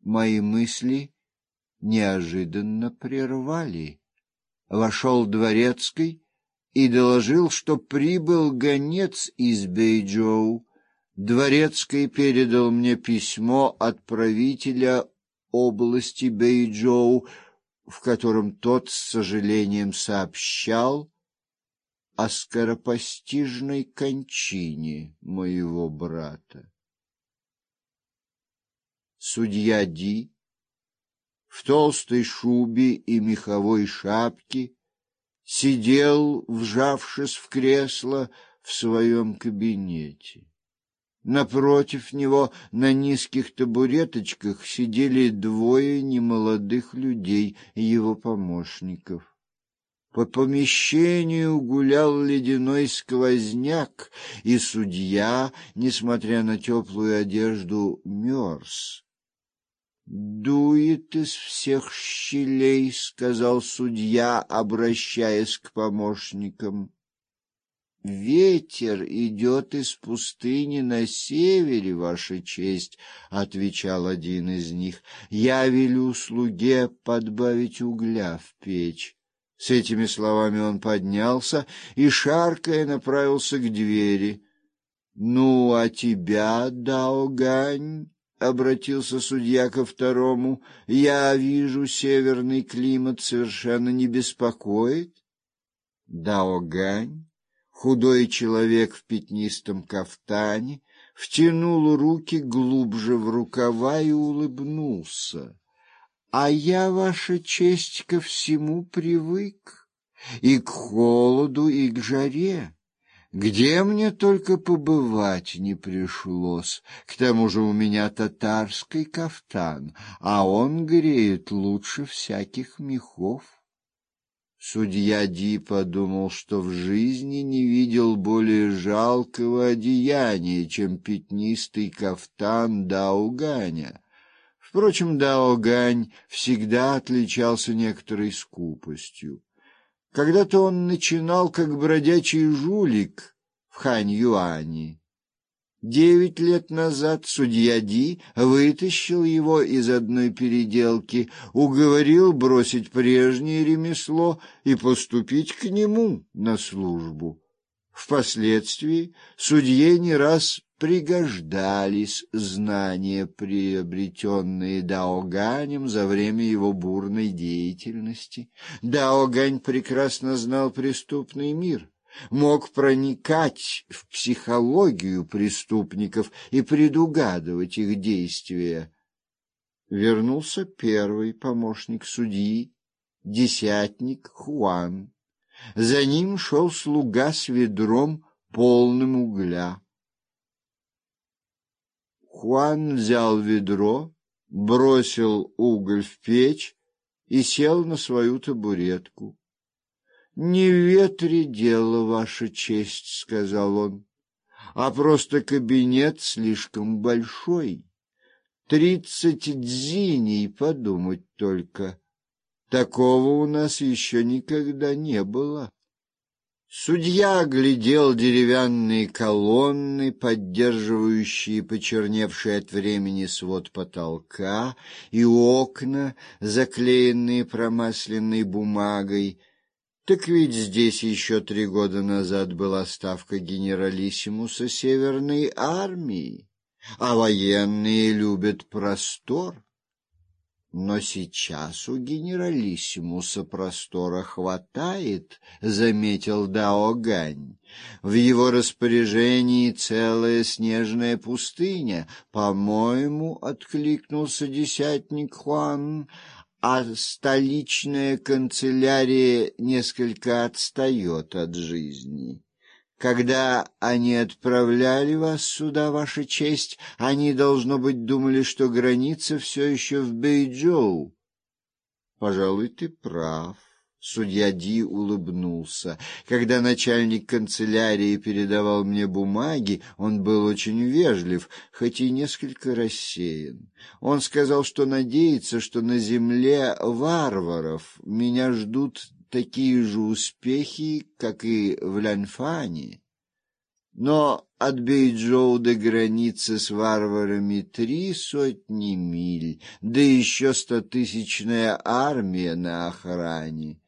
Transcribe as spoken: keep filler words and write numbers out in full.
Мои мысли неожиданно прервали. Вошел дворецкий и доложил, что прибыл гонец из Бэйчжоу. Дворецкий передал мне письмо от правителя области Бэйчжоу, в котором тот с сожалением сообщал о скоропостижной кончине моего брата. Судья Ди в толстой шубе и меховой шапке сидел, вжавшись в кресло в своем кабинете. Напротив него на низких табуреточках сидели двое немолодых людей, его помощников. По помещению гулял ледяной сквозняк, и судья, несмотря на теплую одежду, мерз. «Дует из всех щелей», — сказал судья, обращаясь к помощникам. «Ветер идет из пустыни на севере, Ваша честь», — отвечал один из них. «Я велю слуге подбавить угля в печь». С этими словами он поднялся и, шаркая, направился к двери. «Ну, а тебя, Дао Гань?» — обратился судья ко второму. «Я вижу, северный климат совершенно не беспокоит». Дао Гань, худой человек в пятнистом кафтане, втянул руки глубже в рукава и улыбнулся. «А я, Ваша честь, ко всему привык, и к холоду, и к жаре. Где мне только побывать не пришлось. К тому же у меня татарский кафтан, а он греет лучше всяких мехов». Судья Ди подумал, что в жизни не видел более жалкого одеяния, чем пятнистый кафтан Дао Ганя. Впрочем, Дао Гань всегда отличался некоторой скупостью. Когда-то он начинал как бродячий жулик в Хань-Юане. Девять лет назад судья Ди вытащил его из одной переделки, уговорил бросить прежнее ремесло и поступить к нему на службу. Впоследствии судье не раз пригождались знания, приобретенные Дао Ганем за время его бурной деятельности. Дао Гань прекрасно знал преступный мир, мог проникать в психологию преступников и предугадывать их действия. Вернулся первый помощник судьи, десятник Хуан. За ним шел слуга с ведром, полным угля. Хуан взял ведро, бросил уголь в печь и сел на свою табуретку. «Не в ветре дело, Ваша честь», — сказал он, — «а просто кабинет слишком большой. Тридцать дзиней, подумать только. Такого у нас еще никогда не было». Судья оглядел деревянные колонны, поддерживающие почерневший от времени свод потолка, и окна, заклеенные промасленной бумагой. Так ведь здесь еще три года назад была ставка генералиссимуса Северной армии, а военные любят простор. Но сейчас у генералиссимуса простора хватает, заметил Дао Гань. В его распоряжении целая снежная пустыня. По-моему, откликнулся десятник Хуан, а столичная канцелярия несколько отстает от жизни. Когда они отправляли вас сюда, Ваша честь, они, должно быть, думали, что граница все еще в Бэйчжоу. Пожалуй, ты прав. Судья Ди улыбнулся. Когда начальник канцелярии передавал мне бумаги, он был очень вежлив, хоть и несколько рассеян. Он сказал, что надеется, что на земле варваров меня ждут такие же успехи, как и в Ляньфане. Но от Бейджоу до границы с варварами три сотни миль, да еще стотысячная армия на охране.